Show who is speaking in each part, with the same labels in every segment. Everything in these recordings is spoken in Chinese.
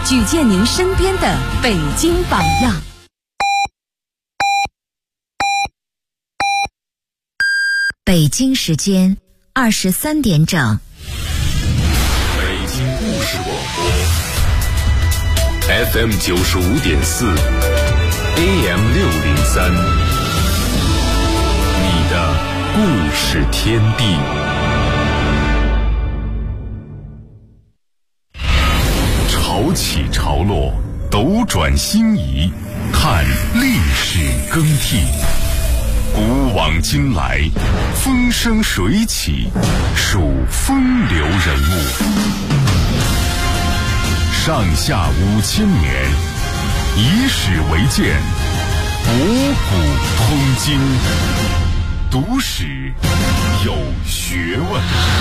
Speaker 1: 举荐您身边的北京榜样。
Speaker 2: 北京时间23点整。
Speaker 3: 北京故事广播 FM 95.4 AM 603，你的故事天地。潮起潮落，斗转星移，看历史更替。古往今来，风生水起，数风流人物。上下5000年，以史为鉴，博古通今，读史有学问。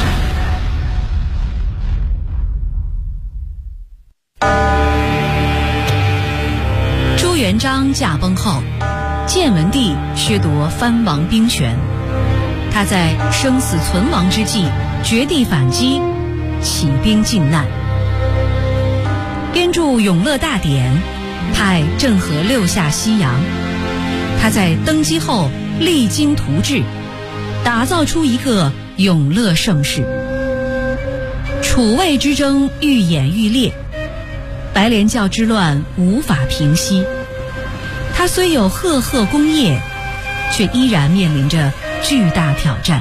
Speaker 1: 朱元璋驾崩后，建文帝削夺藩王兵权，他在生死存亡之际绝地反击，起兵靖难，编著《永乐大典》，派郑和六下西洋。他在登基后励精图治，打造出一个永乐盛世。楚魏之争愈演愈烈，白莲教之乱无法平息。他虽有赫赫功业，却依然面临着巨大挑战。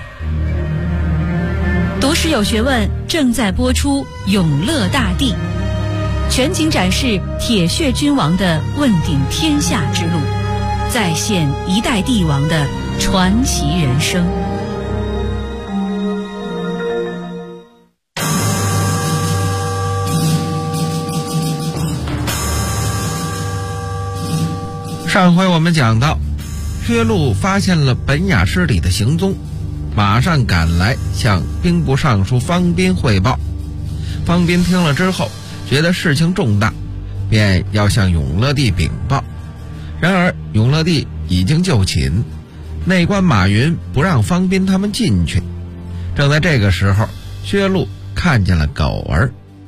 Speaker 1: 读史有学问正在播出《永乐大帝》，全景展示铁血君王的问鼎天下之路，再现一代帝王的传奇人生。
Speaker 4: 上回我们讲到，薛禄发现了本雅失礼的行踪，马上赶来向兵部尚书方斌汇报。方斌听了之后，觉得事情重大，便要向永乐帝禀报。然而永乐帝已经就寝，内官马云不让方斌他们进去。正在这个时候，薛禄看见了狗儿。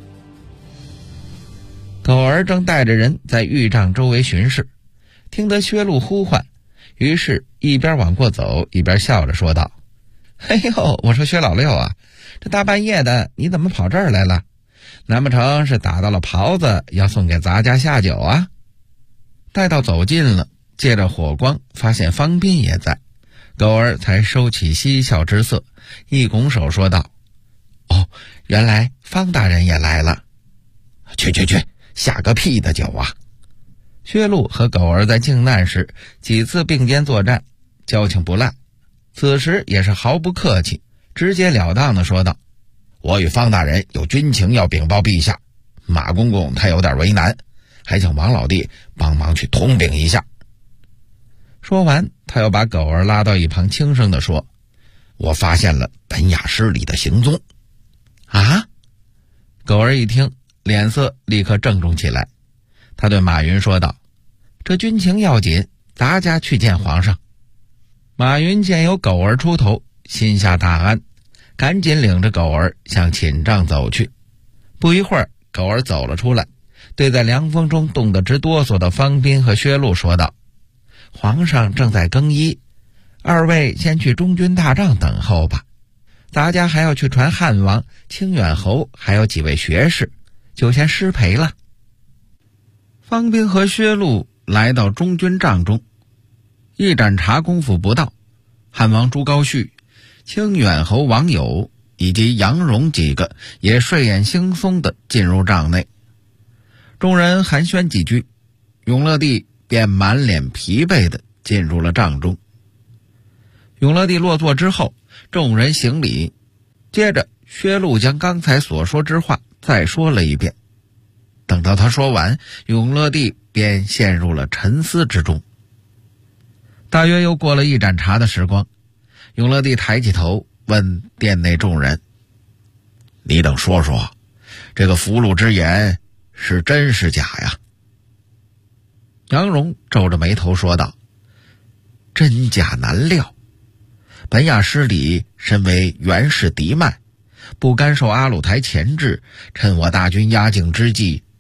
Speaker 4: 狗儿正带着人在御帐周围巡视，听得薛禄呼唤，于是一边往过走，一边笑着说道：“哎呦，我说薛老六啊，这大半夜的你怎么跑这儿来了？难不成是打到了狍子，要送给咱家下酒啊？”待到走近了，借着火光发现方斌也在，狗儿才收起嬉笑之色，一拱手说道：“哦，原来方大人也来了。去，下个屁的酒啊！”薛禄和狗儿在靖难时几次并肩作战，交情不赖，此时也是毫不客气，直截了当地说道：“我与方大人有军情要禀报陛下，马公公他有点为难，还请王老弟帮忙去通禀一下。”说完，他又把狗儿拉到一旁，轻声地说：“我发现了本雅失礼的行踪。”啊！狗儿一听，脸色立刻郑重起来。他对马云说道：“这军情要紧，咱家去见皇上。”马云见有狗儿出头，心下大安，赶紧领着狗儿向寝帐走去。不一会儿，狗儿走了出来，对在凉风中冻得直哆嗦的方斌和薛禄说道：“皇上正在更衣，二位先去中军大帐等候吧，咱家还要去传汉王、清远侯还有几位学士，就先失陪了。”方斌和薛禄来到中军帐中，一盏茶功夫不到，汉王朱高煦、清远侯王友以及杨荣几个也睡眼惺忪地进入帐内。众人寒暄几句，永乐帝便满脸疲惫地进入了帐中。永乐帝落座之后，众人行礼，接着薛禄将刚才所说之话再说了一遍。等到他说完，永乐帝便陷入了沉思之中。大约又过了一盏茶的时光，永乐帝抬起头问殿内众人：“你等说说，这个俘虏之言是真是假呀？”杨荣皱着眉头说道：“真假难料。本雅失礼身为元氏嫡脉，不甘受阿鲁台钳制，趁我大军压境之际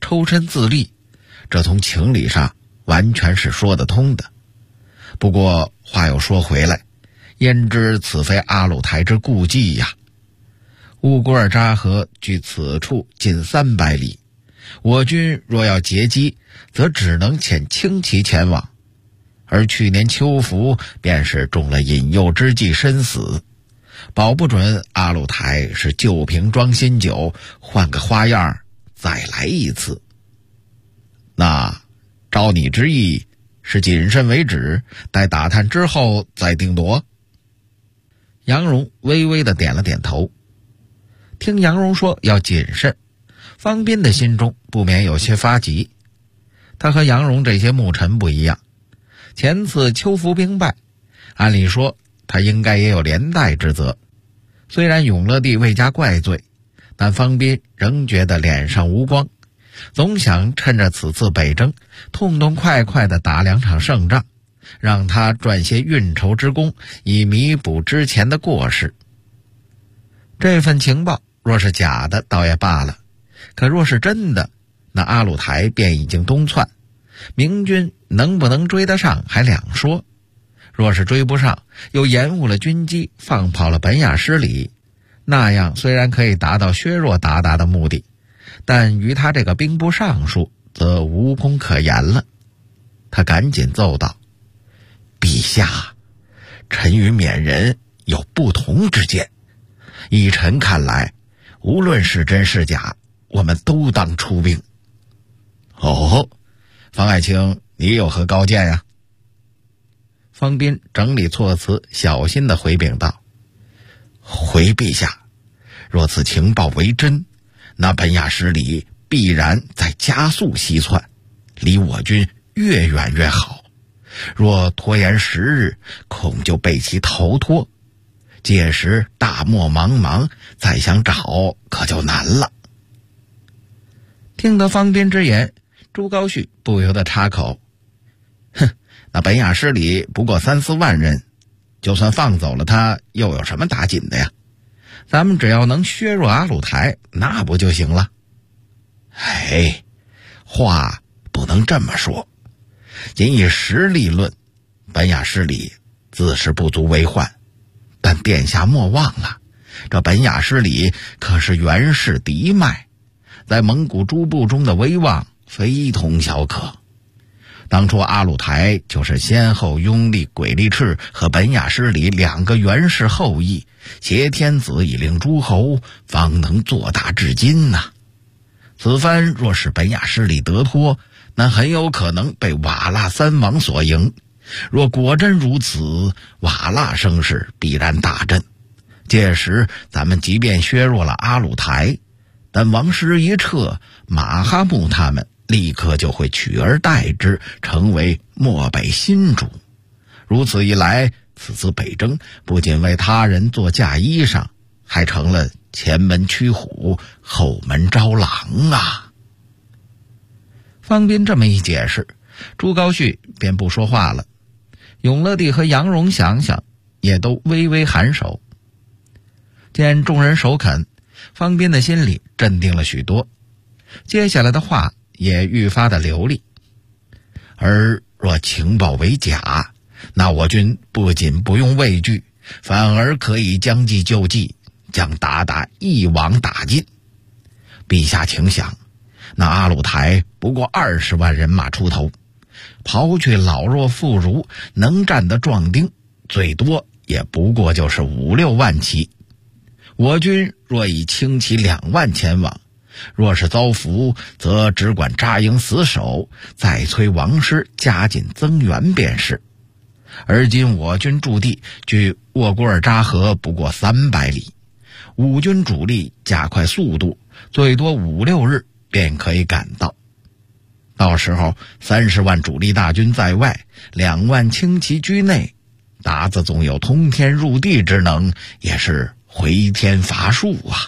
Speaker 4: 抽身自立，这从情理上完全是说得通的。不过话又说回来，焉知此非阿鲁台之故计呀？乌古尔扎河距此处近300里，我军若要截击，则只能遣轻骑前往，而去年秋服便是中了引诱之计身死，保不准阿鲁台是旧瓶装新酒，换个花样再来一次。那照你之意，是谨慎为止，待打探之后再定夺？杨荣微微地点了点头。听杨荣说要谨慎，方斌的心中不免有些发急。他和杨荣这些牧臣不一样，前次秋服兵败，按理说他应该也有连带之责。虽然永乐帝未加怪罪，但方斌仍觉得脸上无光，总想趁着此次北征痛痛快快地打2场胜仗，让他赚些运筹之功，以弥补之前的过失。这份情报若是假的倒也罢了，可若是真的，那阿鲁台便已经东窜，明军能不能追得上还两说。若是追不上，又延误了军机，放跑了本雅失礼，那样虽然可以达到削弱鞑靼的目的，但于他这个兵部尚书则无功可言了。他赶紧奏道：陛下，臣与缅人有不同之见，依臣看来，无论是真是假，我们都当出兵。哦，方爱卿，你有何高见呀？方斌整理措辞，小心地回禀道：回陛下，若此情报为真，那本雅失礼必然在加速西窜，离我军越远越好。若拖延10日，恐就被其逃脱，届时大漠茫茫，再想找可就难了。听得方斌之言，朱高煦不由得插口：哼，那本雅失礼不过3、4万人，就算放走了他，又有什么打紧的呀？咱们只要能削弱阿鲁台，那不就行了？哎，话不能这么说。仅以实力论，本雅失礼自是不足为患，但殿下莫忘了，这本雅失礼可是袁氏嫡脉，在蒙古诸部中的威望非同小可。当初阿鲁台就是先后拥立鬼力赤和本雅失礼2个袁氏后裔，挟天子以令诸侯，方能做大至今呐。此番若是本雅失礼得脱，那很有可能被瓦剌3王所赢。若果真如此，瓦剌声势必然大振。届时咱们即便削弱了阿鲁台，但王师一撤，马哈木他们立刻就会取而代之，成为漠北新主。如此一来，此次北征不仅为他人做嫁衣裳，还成了前门驱虎，后门招狼啊。方斌这么一解释，朱高煦便不说话了。永乐帝和杨荣想想，也都微微颔首。见众人首肯，方斌的心里镇定了许多，接下来的话也愈发的流利。而若情报为假，那我军不仅不用畏惧，反而可以将计就计，将鞑靼一网打尽。陛下请想，那阿鲁台不过20万人马出头，刨去老弱妇孺，能战的壮丁最多也不过就是5、6万骑。我军若以轻骑2万前往，若是遭俘，则只管扎营死守，再催王师加紧增援便是。而今我军驻地距沃古尔扎河不过300里，五军主力加快速度，最多5、6日便可以赶到。到时候30万主力大军在外，2万轻骑居内，鞑子总有通天入地之能，也是回天乏术啊。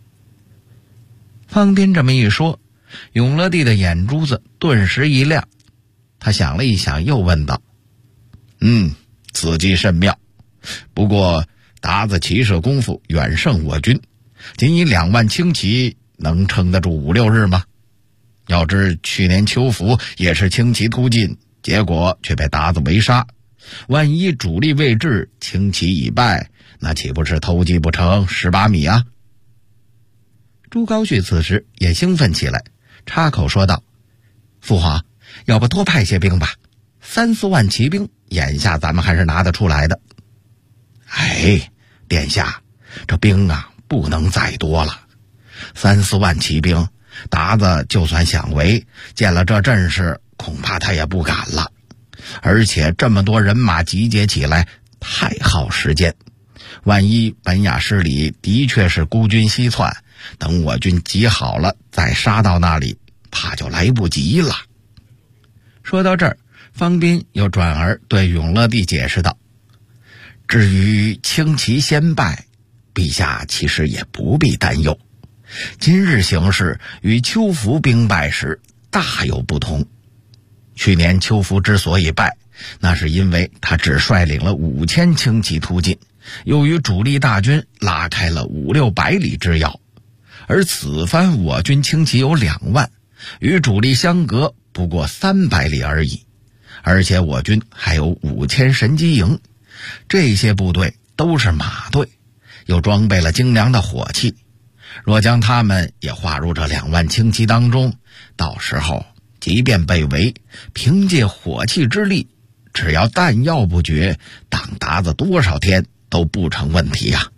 Speaker 4: 方斌这么一说，永乐帝的眼珠子顿时一亮，他想了一想，又问道：此计甚妙，不过鞑子骑射功夫远胜我军，仅以2万轻骑能撑得住5、6日吗？ 要知去年秋服也是轻骑突进，结果却被鞑子围杀。万一主力未至，轻骑已败，那岂不是偷鸡不成蚀米啊？朱高煦此时也兴奋起来，插口说道：父皇，要不多派些兵吧，3-4万骑兵，眼下咱们还是拿得出来的。哎，殿下，这兵啊不能再多了，3-4万骑兵，鞑子就算想围，见了这阵势，恐怕他也不敢了。而且这么多人马集结起来，太耗时间。万一本雅失里的确是孤军西窜，等我军集好了再杀到那里，怕就来不及了。说到这儿，方斌又转而对永乐帝解释道：至于轻骑先败，陛下其实也不必担忧，今日形势与秋服兵败时大有不同。去年秋服之所以败，那是因为他只率领了5000轻骑突进，又与主力大军拉开了500-600里之遥。而此番我军轻骑有2万，与主力相隔不过300里而已，而且我军还有5000神机营，这些部队都是马队，又装备了精良的火器。若将他们也划入这2万轻骑当中，到时候即便被围，凭借火器之力，只要弹药不绝，挡鞑子多少天都不成问题呀。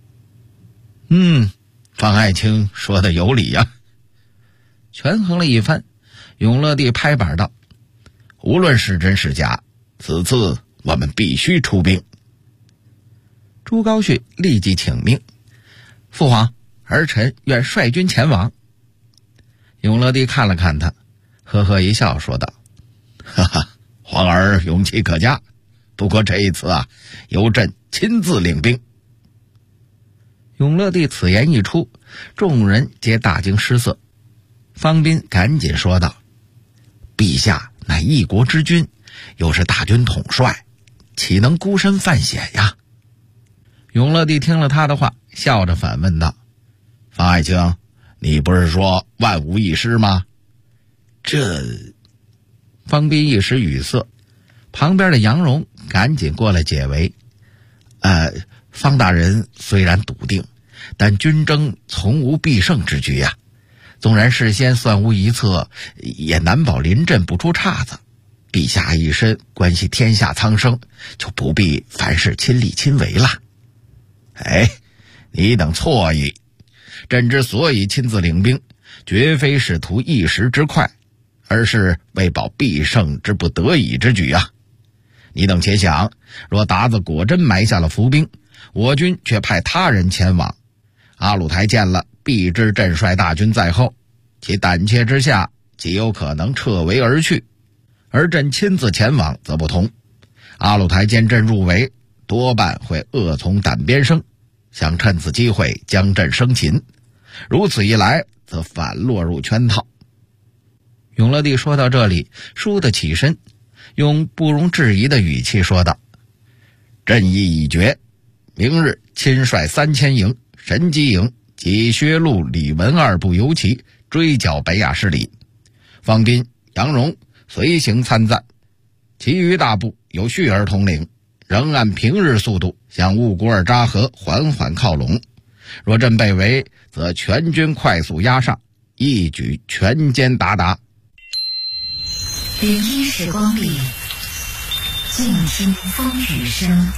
Speaker 4: 方爱卿说的有理呀。权衡了一番，永乐帝拍板道：无论是真是假，此次我们必须出兵。朱高煦立即请命：父皇，儿臣愿率军前往。永乐帝看了看他，呵呵一笑说道：哈哈，皇儿勇气可嘉，不过这一次啊，由朕亲自领兵。永乐帝此言一出，众人皆大惊失色。方斌赶紧说道：陛下乃一国之君，又是大军统帅，岂能孤身犯险呀？永乐帝听了他的话，笑着反问道：方爱卿，你不是说万无一失吗？这……方斌一时语塞，旁边的杨荣赶紧过来解围：方大人虽然笃定，但军争从无必胜之局呀。纵然事先算无一策，也难保临阵不出岔子。陛下一身关系天下苍生，就不必凡事亲力亲为了。哎，你等错矣。朕之所以亲自领兵，绝非是图一时之快，而是为保必胜之不得已之举啊！你等且想，若鞑子果真埋下了伏兵，我军却派他人前往，阿鲁台见了，必知朕率大军在后，其胆怯之下，极有可能撤围而去。而朕亲自前往则不同，阿鲁台见朕入围，多半会恶从胆边生，想趁此机会将朕生擒。如此一来，则反落入圈套。永乐帝说到这里，倏地起身，用不容置疑的语气说道：朕意已决，明日亲率3000营、神机营及薛禄、李文2部游骑追剿北雅失里，方斌、杨荣随行参赞，其余大部由旭儿统领，仍按平日速度向兀古尔扎河缓缓靠拢。若朕被围，则全军快速压上，一举全歼鞑靼。
Speaker 2: 聆听时光里，静听风雨声。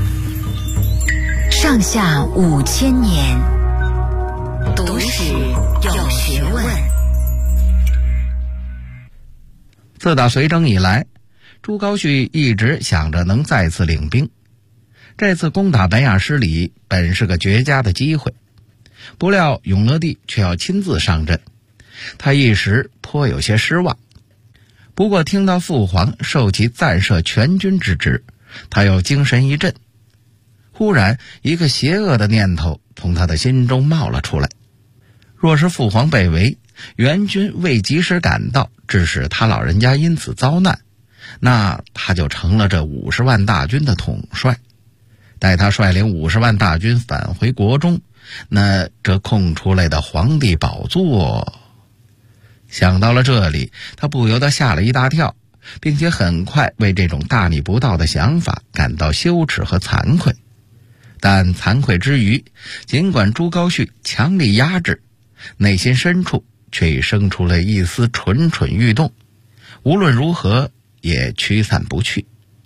Speaker 2: 上下5000年，读史有学问。
Speaker 4: 自打隋征以来，朱高煦一直想着能再次领兵。这次攻打本雅失里本是个绝佳的机会，不料永乐帝却要亲自上阵，他一时颇有些失望。不过听到父皇授其暂摄全军之职，他又精神一振。忽然一个邪恶的念头从他的心中冒了出来：若是父皇被围，援军未及时赶到，致使他老人家因此遭难，那他就成了这50万大军的统帅。待他率领50万大军返回国中，那这空出来的皇帝宝座， 想到了这里，他不由得吓了一大跳，并且很快为这种大逆不道的想法感到羞耻和惭愧。但惭愧之余，尽管朱高煦强力压制，内心深处却已生出了一丝蠢蠢欲动，无论如何也驱散不去。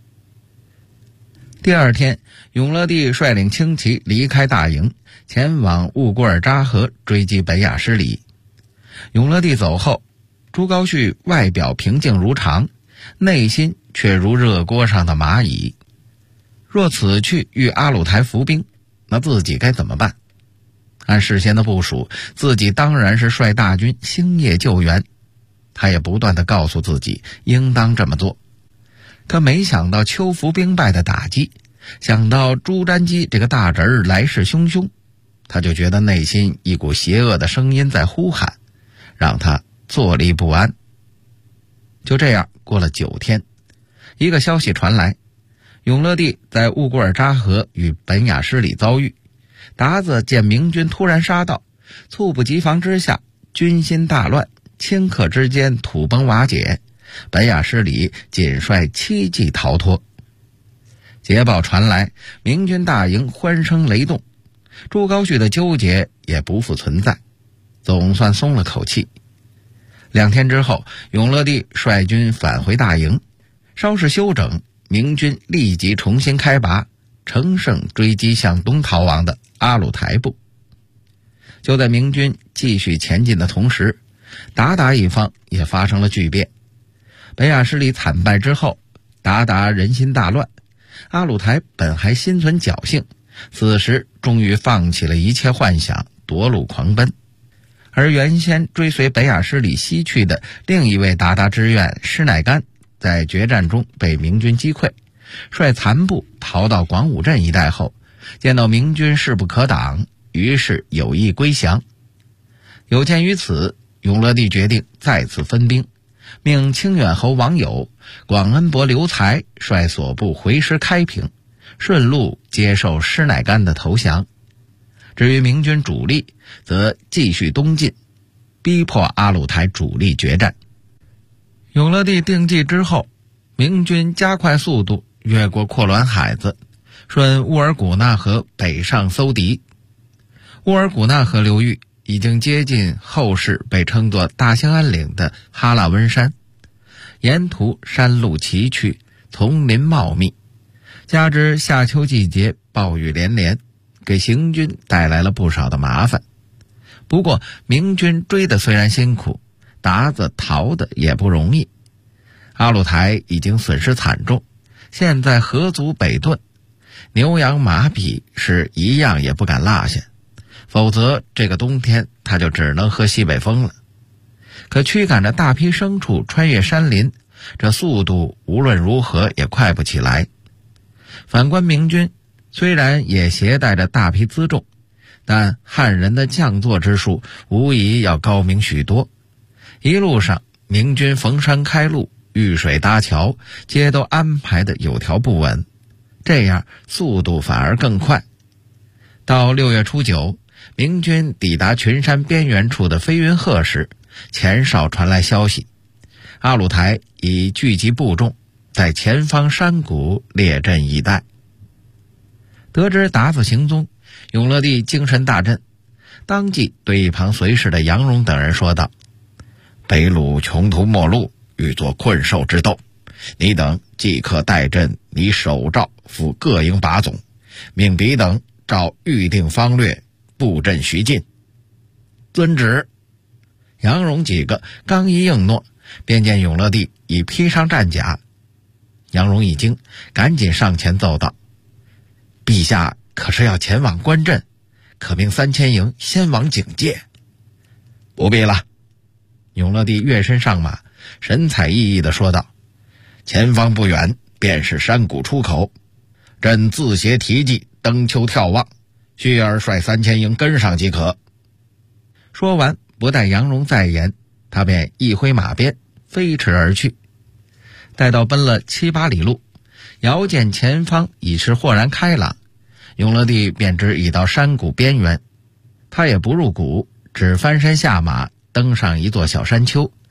Speaker 4: 第二天，永乐帝率领轻骑离开大营，前往兀古尔扎河追击本雅失里。永乐帝走后，朱高煦外表平静如常，内心却如热锅上的蚂蚁。若此去与阿鲁台伏兵，那自己该怎么办？按事先的部署，自己当然是率大军星夜救援。他也不断地告诉自己应当这么做。可没想到秋服兵败的打击，想到朱瞻基这个大侄儿来势汹汹，他就觉得内心一股邪恶的声音在呼喊，让他坐立不安。就这样过了9天，一个消息传来，永乐帝在兀古尔扎河与本雅失里遭遇，达子见明军突然杀到，猝不及防之下，军心大乱，顷刻之间土崩瓦解，本雅失里仅率7骑逃脱。捷报传来，明军大营欢声雷动，朱高煦的纠结也不复存在，总算松了口气。2天之后，永乐帝率军返回大营，稍事休整，明军立即重新开拔，乘胜追击向东逃亡的阿鲁台部。就在明军继续前进的同时，鞑靼一方也发生了巨变。本雅失里惨败之后，鞑靼人心大乱，阿鲁台本还心存侥幸，此时终于放弃了一切幻想，夺路狂奔。而原先追随本雅失里西去的另一位鞑靼知院施乃干，在决战中被明军击溃，率残部逃到广武镇一带后，见到明军势不可挡，于是有意归降。有鉴于此，永乐帝决定再次分兵，命清远侯王友、广恩伯刘才率所部回师开平，顺路接受施乃干的投降。至于明军主力，则继续东进，逼迫阿鲁台主力决战。永乐帝定计之后，明军加快速度，越过阔滦海子，顺乌尔古纳河北上搜敌。乌尔古纳河流域已经接近后世被称作大兴安岭的哈拉温山，沿途山路崎岖，丛林茂密，加之夏秋季节暴雨连连，给行军带来了不少的麻烦。不过明军追的虽然辛苦，鞑子逃的也不容易。阿鲁台已经损失惨重，现在河卒北遁，牛羊马匹是一样也不敢落下，否则这个冬天他就只能喝西北风了。可驱赶着大批牲畜穿越山林，这速度无论如何也快不起来。反观明军，虽然也携带着大批辎重，但汉人的将作之术无疑要高明许多。一路上明军逢山开路，遇水搭桥，皆都安排的有条不紊，这样速度反而更快。到6月初9，明军抵达群山边缘处的飞云鹤时，前哨传来消息，阿鲁台已聚集部众，在前方山谷列阵以待。得知鞑子行踪，永乐帝精神大振，当即对一旁随侍的杨荣等人说道：北虏穷途末路，欲作困兽之斗，你等即刻带阵以首诏赴各营把总，命彼等照预定方略布阵徐进。遵旨。杨荣几个刚一应诺，便见永乐帝已披上战甲。杨荣一惊，赶紧上前奏道：陛下可是要前往观阵，可命3000营先往警戒。不必了。永乐帝跃身上马，神采奕奕地说道：前方不远便是山谷出口，朕自携提骑登丘眺望，需儿率3000营跟上即可。说完，不待杨荣再言，他便一挥马鞭飞驰而去。待到奔了7、8里路，遥见前方已是豁然开朗，永乐帝便知已到山谷边缘。他也不入谷，只翻身下马，登上一座小山丘，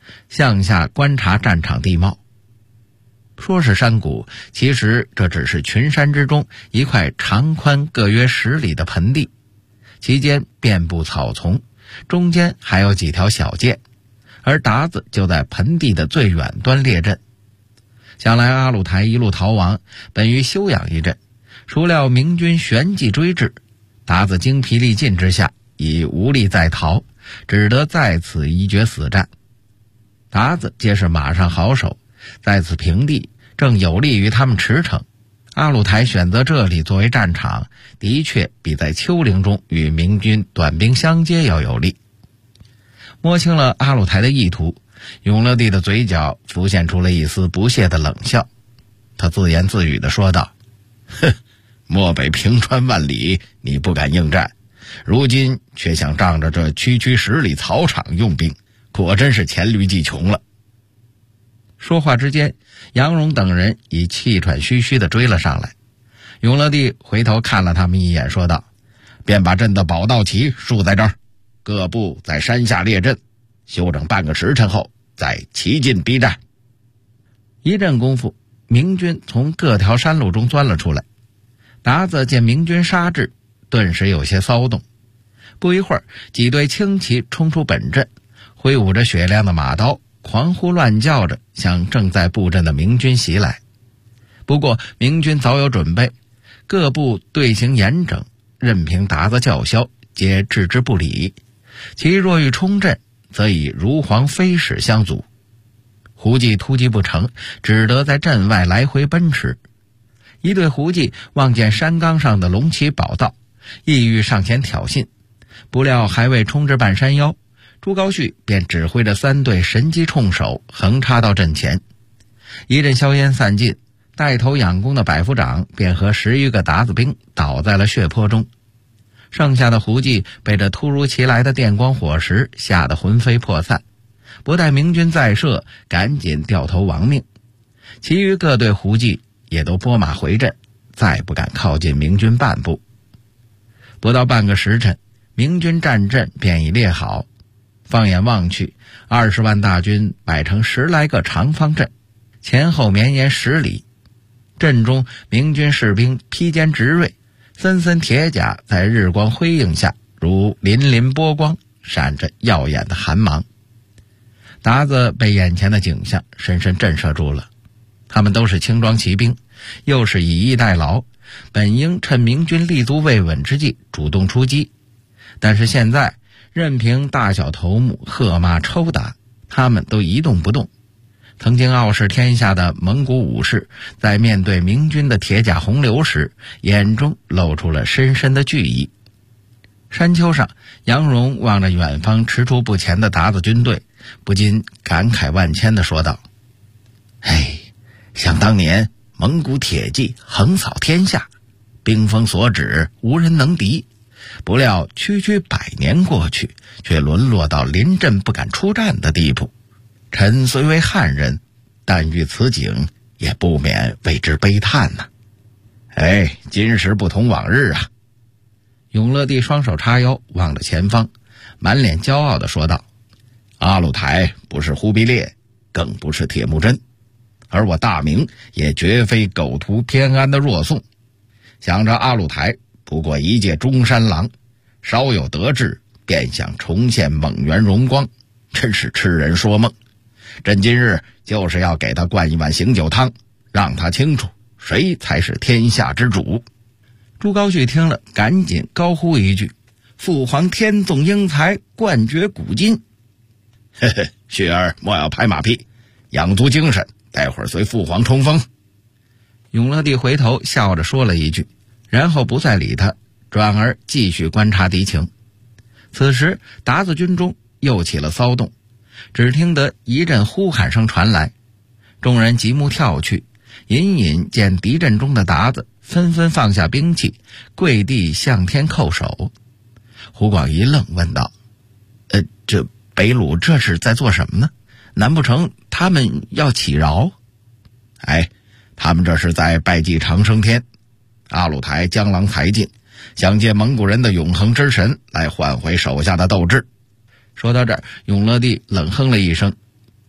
Speaker 4: 向下观察战场地貌。说是山谷，其实这只是群山之中一块长宽各约10里的盆地，其间遍布草丛，中间还有几条小涧，而鞑子就在盆地的最远端列阵。想来阿鲁台一路逃亡，本欲休养一阵，孰料明军旋即追至，鞑子精疲力尽之下，已无力再逃，只得在此一决死战。鞑子皆是马上好手，在此平地正有利于他们驰骋。阿鲁台选择这里作为战场，的确比在丘陵中与明军短兵相接要有利。摸清了阿鲁台的意图，永乐帝的嘴角浮现出了一丝不屑的冷笑，他自言自语地说道：哼，漠北平川万里，你不敢应战，如今却想仗着这区10里草场用兵，果真是黔驴技穷了。说话之间，杨荣等人已气喘吁吁地追了上来。永乐帝回头看了他们一眼，说道：便把朕的宝道旗竖在这儿，各部在山下列阵，休整半个时辰后再齐进逼战。一阵功夫，明军从各条山路中钻了出来。鞑子见明军杀至，顿时有些骚动。不一会儿，几队轻骑冲出本阵，挥舞着雪亮的马刀，狂呼乱叫着向正在布阵的明军袭来。不过明军早有准备，各部队形严整，任凭鞑子叫嚣，皆置之不理。其若欲冲阵，则以如簧飞矢相阻。胡骑突击不成，只得在阵外来回奔驰。一队胡骑望见山岗上的龙旗宝道，意欲上前挑衅，不料还未冲至半山腰，朱高煦便指挥着3队神机冲手横插到阵前。一阵硝烟散尽，带头仰攻的百夫长便和10余个鞑子兵倒在了血泊中。剩下的胡骑被这突如其来的电光火石吓得魂飞魄散，不待明军再射，赶紧掉头亡命。其余各队胡骑也都拨马回阵，再不敢靠近明军半步。不到半个时辰，明军战阵便已列好。放眼望去，20万大军摆成10来个长方阵，前后绵延10里。阵中明军士兵披坚执锐，森森铁甲在日光辉映下如粼粼波光，闪着耀眼的寒芒。鞑子被眼前的景象深深震慑住了。他们都是轻装骑兵，又是以逸待劳，本应趁明军立足未稳之际主动出击，但是现在任凭大小头目喝骂抽打，他们都一动不动。曾经傲视天下的蒙古武士，在面对明军的铁甲洪流时，眼中露出了深深的惧意。山丘上，杨荣望着远方踟蹰不前的鞑子军队，不禁感慨万千地说道：哎，想当年蒙古铁骑横扫天下，兵锋所指，无人能敌，不料区100年过去，却沦落到临阵不敢出战的地步。臣虽为汉人，但遇此景也不免为之悲叹呐。哎，今时不同往日啊。永乐帝双手叉腰，望着前方，满脸骄傲地说道：阿鲁台不是忽必烈，更不是铁木真，而我大明也绝非苟图偏安的弱宋。想着阿鲁台不过一介中山狼，稍有得志便想重现蒙元荣光，真是痴人说梦。朕今日就是要给他灌一碗醒酒汤，让他清楚谁才是天下之主。朱高煦听了，赶紧高呼一句：父皇天纵英才，冠绝古今。嘿嘿，煦儿莫要拍马屁，养足精神，待会儿随父皇冲锋。永乐帝回头笑着说了一句，然后不再理他，转而继续观察敌情。此时鞑子军中又起了骚动，只听得一阵呼喊声传来，众人急目跳去，隐隐见敌阵中的鞑子纷纷放下兵器，跪地向天叩首。胡广一愣，问道：这北虏这是在做什么呢？难不成他们要起饶？哎，他们这是在拜祭长生天。阿鲁台江郎才尽，想借蒙古人的永恒之神来换回手下的斗志。说到这儿，永乐帝冷哼了一声，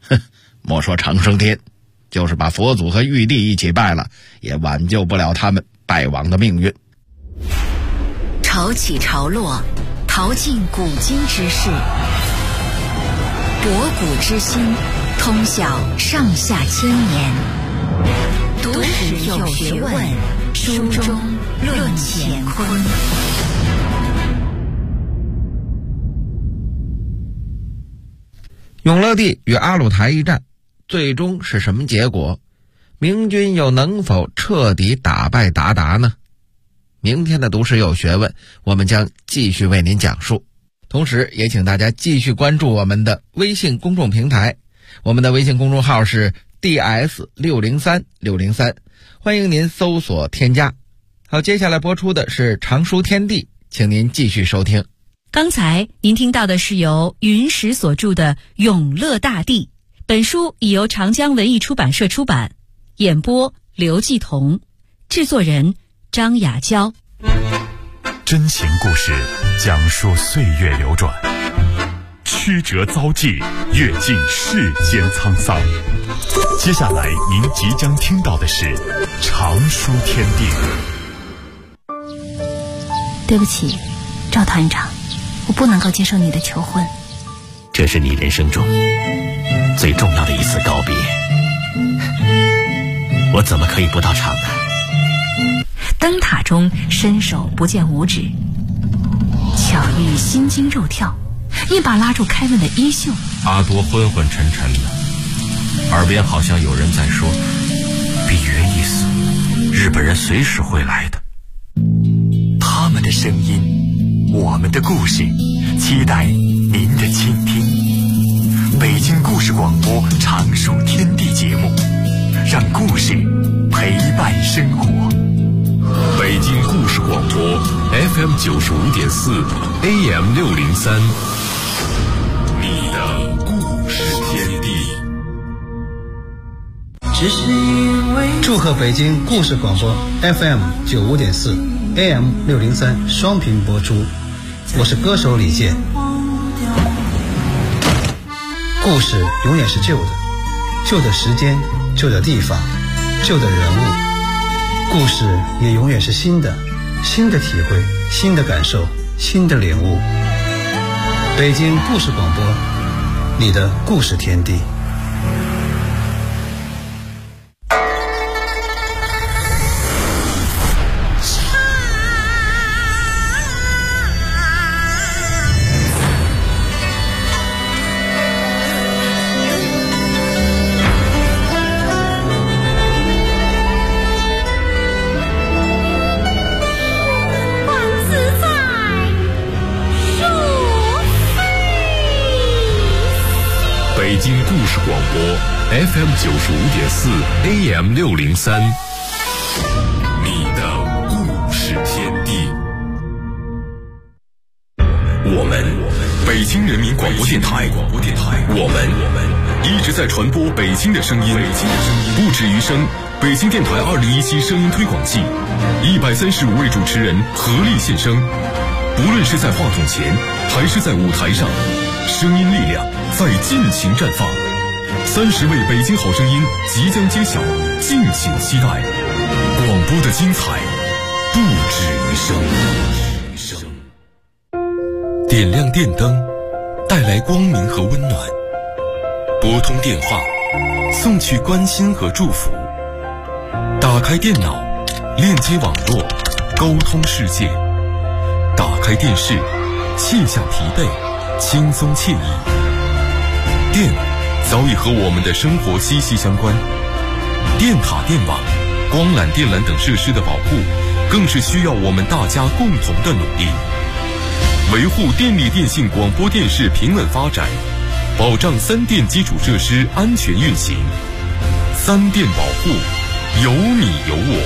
Speaker 4: 莫说长生天，就是把佛祖和玉帝一起拜了，也挽救不了他们败亡的命运。
Speaker 2: 潮起潮落，淘尽古今之事，博古之今，通晓上下千年。读史有学问，书中论乾坤。
Speaker 4: 永乐帝与阿鲁台一战，最终是什么结果？明军又能否彻底打败鞑靼呢？明天的读史有学问，我们将继续为您讲述。同时也请大家继续关注我们的微信公众平台，我们的微信公众号是 DS603603，欢迎您搜索添加。好，接下来播出的是常书天地，请您继续收听。
Speaker 1: 刚才您听到的是由云石所著的《永乐大帝》，本书已由长江文艺出版社出版，演播刘继彤，制作人张雅娇。
Speaker 3: 真情故事讲述岁月流转，曲折遭际，阅尽世间沧桑。接下来您即将听到的是常书天地。
Speaker 5: 对不起，赵团长，我不能够接受你的求婚。
Speaker 6: 这是你人生中最重要的一次告别，我怎么可以不到场呢？
Speaker 5: 灯塔中伸手不见五指，巧遇心惊肉跳，一把拉住凯文的衣袖。
Speaker 7: 阿多昏昏沉沉的，耳边好像有人在说，比约意思，日本人随时会来的。
Speaker 6: 他们的声音，我们的故事，期待您的倾听。北京故事广播常书天地节目，让故事陪伴生活。
Speaker 3: 北京故事广播 FM95.4 AM603， 你的故事天地。
Speaker 8: 祝贺北京故事广播 FM95.4 AM603 双频播出，我是歌手李健。故事永远是旧的，旧的时间，旧的地方，旧的人物。故事也永远是新的，新的体会，新的感受，新的领悟。北京故事广播，你的故事天地。
Speaker 3: 北京故事广播 FM95.4 AM603， 你的故事天地。我们北京人民广播电台，我们一直在传播北京的声音。不止于声，北京电台2017声音推广季，135位主持人合力献声，不论是在话筒前还是在舞台上，声音力量在尽情绽放。30位北京好声音即将揭晓，敬请期待。广播的精彩不止于声。点亮电灯，带来光明和温暖；拨通电话，送去关心和祝福；打开电脑，链接网络，沟通世界；打开电视，卸下疲惫，轻松惬意。电早已和我们的生活息息相关，电塔、电网、光缆、电缆等设施的保护，更是需要我们大家共同的努力。维护电力电信广播电视平稳发展，保障3电基础设施安全运行。3电保护，有你有我。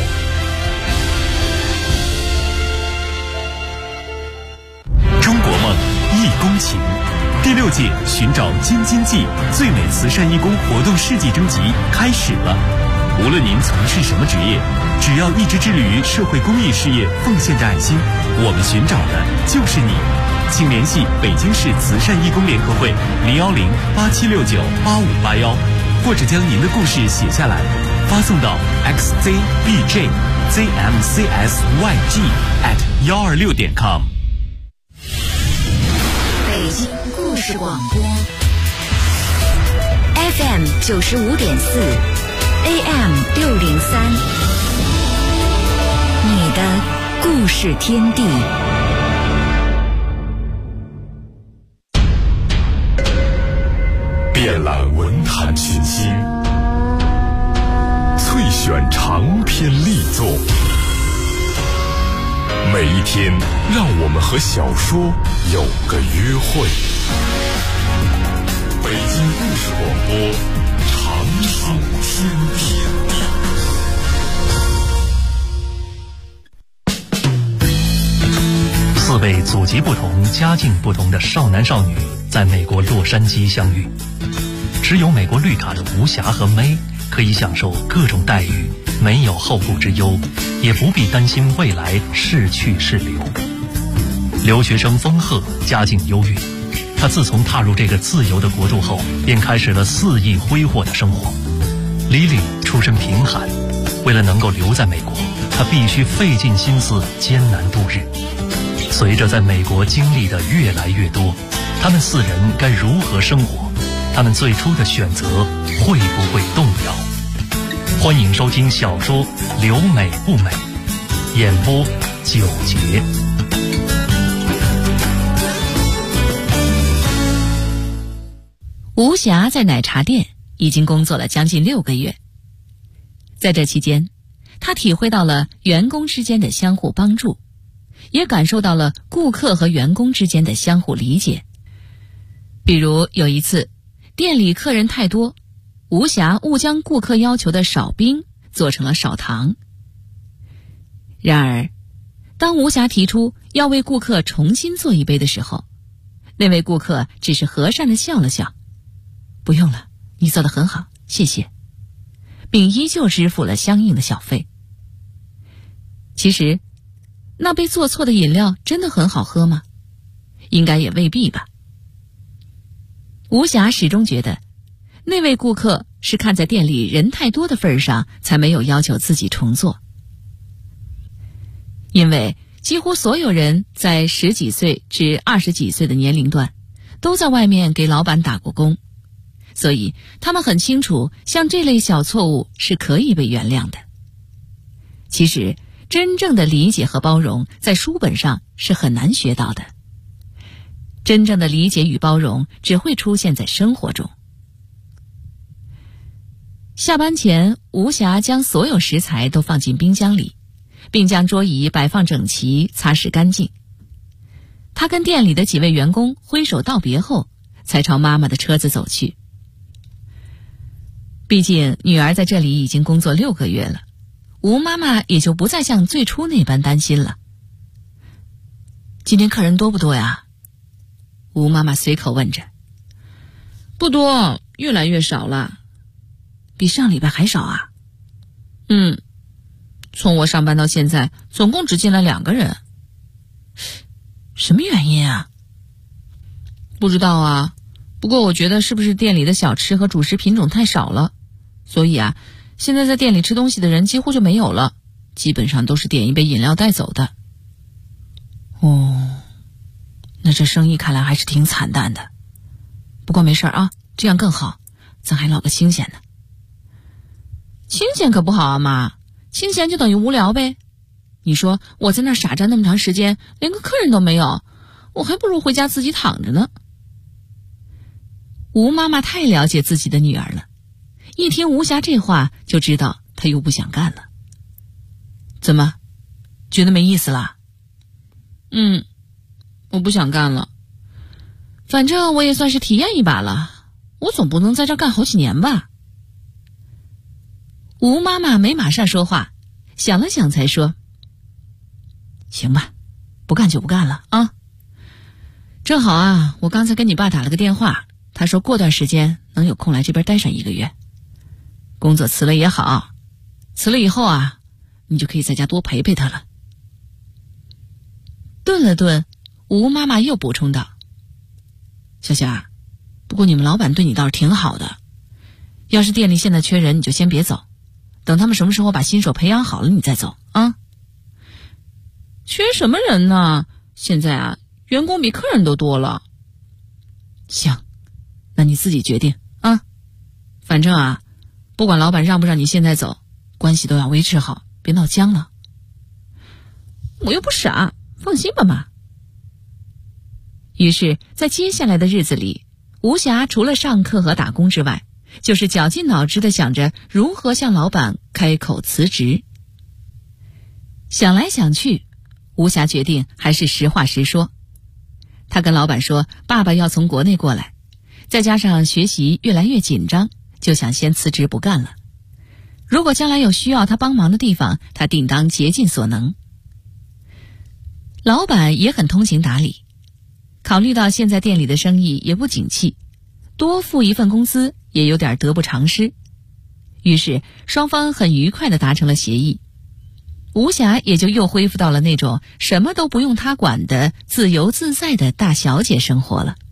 Speaker 6: 中国梦，义工情。第6届寻找京津冀最美慈善义工活动世纪征集开始了。无论您从事什么职业，只要一直致力于社会公益事业，奉献着爱心，我们寻找的就是你。请联系北京市慈善义工联合会010-8769-8581 或者将您的故事写下来，发送到 xzbjzmcsyg@126.com。
Speaker 2: 北京故事广播 FM 95.4 AM 603，你的故事天地。
Speaker 3: 遍览文坛群星，萃选长篇力作，每一天让我们和小说有个约会。北京故事广播，长长天地。
Speaker 9: 4位祖籍不同、家境不同的少男少女在美国洛杉矶相遇。持有美国绿卡的吴霞和May可以享受各种待遇，没有后顾之忧，也不必担心未来是去是留。留学生丰鹤家境优越，他自从踏入这个自由的国度后，便开始了肆意挥霍的生活。Lily出身贫寒，为了能够留在美国，他必须费尽心思艰难度日。随着在美国经历的越来越多，他们4人该如何生活？他们最初的选择会不会动摇？欢迎收听小说《留美不美》，演播9节。
Speaker 1: 吴霞在奶茶店已经工作了将近6个月，在这期间，她体会到了员工之间的相互帮助，也感受到了顾客和员工之间的相互理解。比如有一次，店里客人太多，吴霞误将顾客要求的少冰做成了少糖。然而，当吴霞提出要为顾客重新做一杯的时候，那位顾客只是和善地笑了笑，不用了，你做得很好，谢谢，并依旧支付了相应的小费。其实，那杯做错的饮料真的很好喝吗？应该也未必吧。吴霞始终觉得，那位顾客是看在店里人太多的份上，才没有要求自己重做。因为几乎所有人在10几岁至20几岁的年龄段，都在外面给老板打过工，所以他们很清楚，像这类小错误是可以被原谅的。其实，真正的理解和包容，在书本上是很难学到的。真正的理解与包容只会出现在生活中。下班前，吴霞将所有食材都放进冰箱里，并将桌椅摆放整齐，擦拭干净。她跟店里的几位员工挥手道别后，才朝妈妈的车子走去。毕竟女儿在这里已经工作6个月了，吴妈妈也就不再像最初那般担心了。今天客人多不多呀？吴妈妈随口问着。不多，越来越少了。比上礼拜还少啊？从我上班到现在，总共只进来2个人。什么原因啊？不知道啊，不过我觉得是不是店里的小吃和主食品种太少了，所以啊，现在在店里吃东西的人几乎就没有了，基本上都是点一杯饮料带走的。那这生意看来还是挺惨淡的。不过没事啊，这样更好，咱还捞个清闲呢。清闲可不好啊妈，清闲就等于无聊呗。你说我在那儿傻站那么长时间，连个客人都没有，我还不如回家自己躺着呢。吴妈妈太了解自己的女儿了，一听吴霞这话就知道她又不想干了。怎么，觉得没意思了？我不想干了。反正我也算是体验一把了，我总不能在这儿干好几年吧。吴妈妈没马上说话，想了想才说，行吧，不干就不干了啊。正好啊，我刚才跟你爸打了个电话，他说过段时间能有空来这边待上1个月。工作辞了也好，辞了以后啊，你就可以在家多陪陪他了。顿了顿，吴妈妈又补充道，小霞，不过你们老板对你倒是挺好的， 要是店里现在缺人，你就先别走，等他们什么时候把新手培养好了，你再走啊。缺什么人呢？现在啊，员工比客人都多了。行，那你自己决定啊。反正啊，不管老板让不让你现在走，关系都要维持好，别闹僵了。我又不傻，放心吧妈。于是在接下来的日子里，吴霞除了上课和打工之外，就是绞尽脑汁地想着如何向老板开口辞职。想来想去，吴霞决定还是实话实说。她跟老板说，爸爸要从国内过来，再加上学习越来越紧张，就想先辞职不干了。如果将来有需要他帮忙的地方，他定当竭尽所能。老板也很通情达理，考虑到现在店里的生意也不景气，多付一份工资也有点得不偿失，于是双方很愉快地达成了协议。吴霞也就又恢复到了那种什么都不用他管的自由自在的大小姐生活了。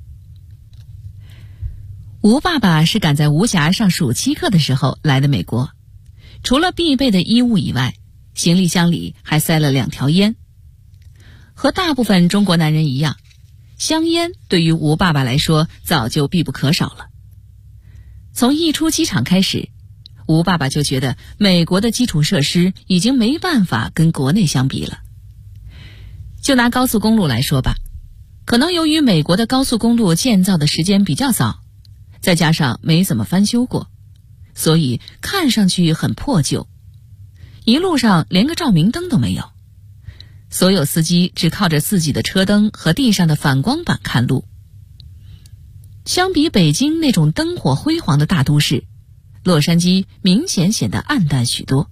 Speaker 1: 吴爸爸是赶在吴霞上暑期课的时候来的美国，除了必备的衣物以外，行李箱里还塞了2条烟。和大部分中国男人一样，香烟对于吴爸爸来说早就必不可少了。从一出机场开始，吴爸爸就觉得美国的基础设施已经没办法跟国内相比了。就拿高速公路来说吧，可能由于美国的高速公路建造的时间比较早，再加上没怎么翻修过，所以看上去很破旧，一路上连个照明灯都没有，所有司机只靠着自己的车灯和地上的反光板看路。相比北京那种灯火辉煌的大都市，洛杉矶明显显得暗淡许多。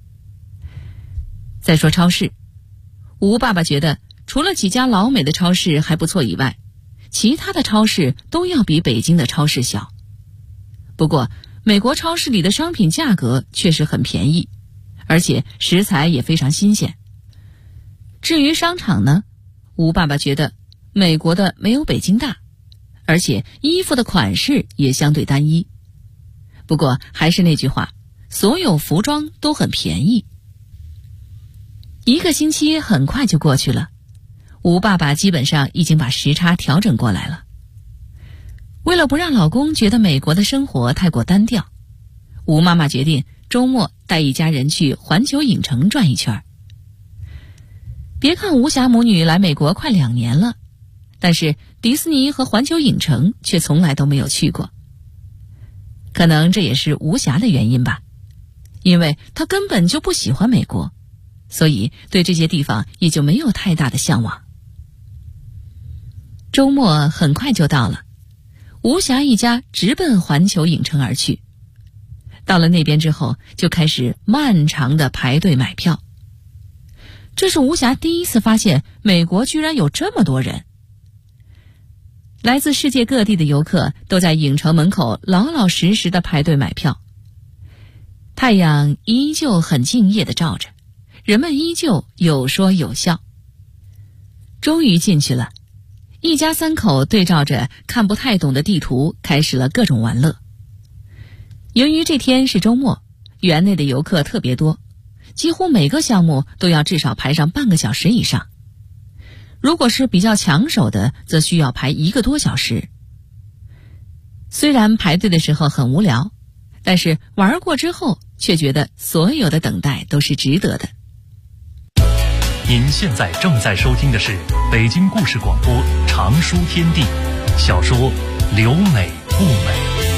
Speaker 1: 再说超市，吴爸爸觉得除了几家老美的超市还不错以外，其他的超市都要比北京的超市小。不过美国超市里的商品价格确实很便宜，而且食材也非常新鲜。至于商场呢，吴爸爸觉得美国的没有北京大，而且衣服的款式也相对单一。不过还是那句话，所有服装都很便宜。1个星期很快就过去了，吴爸爸基本上已经把时差调整过来了。为了不让老公觉得美国的生活太过单调，吴妈妈决定周末带一家人去环球影城转一圈。别看吴霞母女来美国快2年了，但是迪士尼和环球影城却从来都没有去过。可能这也是吴霞的原因吧，因为她根本就不喜欢美国，所以对这些地方也就没有太大的向往。周末很快就到了，吴霞一家直奔环球影城而去。到了那边之后，就开始漫长的排队买票。这是吴霞第一次发现美国居然有这么多人。来自世界各地的游客都在影城门口老老实实的排队买票。太阳依旧很敬业的照着，人们依旧有说有笑。终于进去了，一家3口对照着看不太懂的地图，开始了各种玩乐。由于这天是周末，园内的游客特别多，几乎每个项目都要至少排上半个小时以上。如果是比较抢手的，则需要排1个多小时。虽然排队的时候很无聊，但是玩过之后却觉得所有的等待都是值得的。
Speaker 9: 您现在正在收听的是北京故事广播长书天地小说《留美不美》。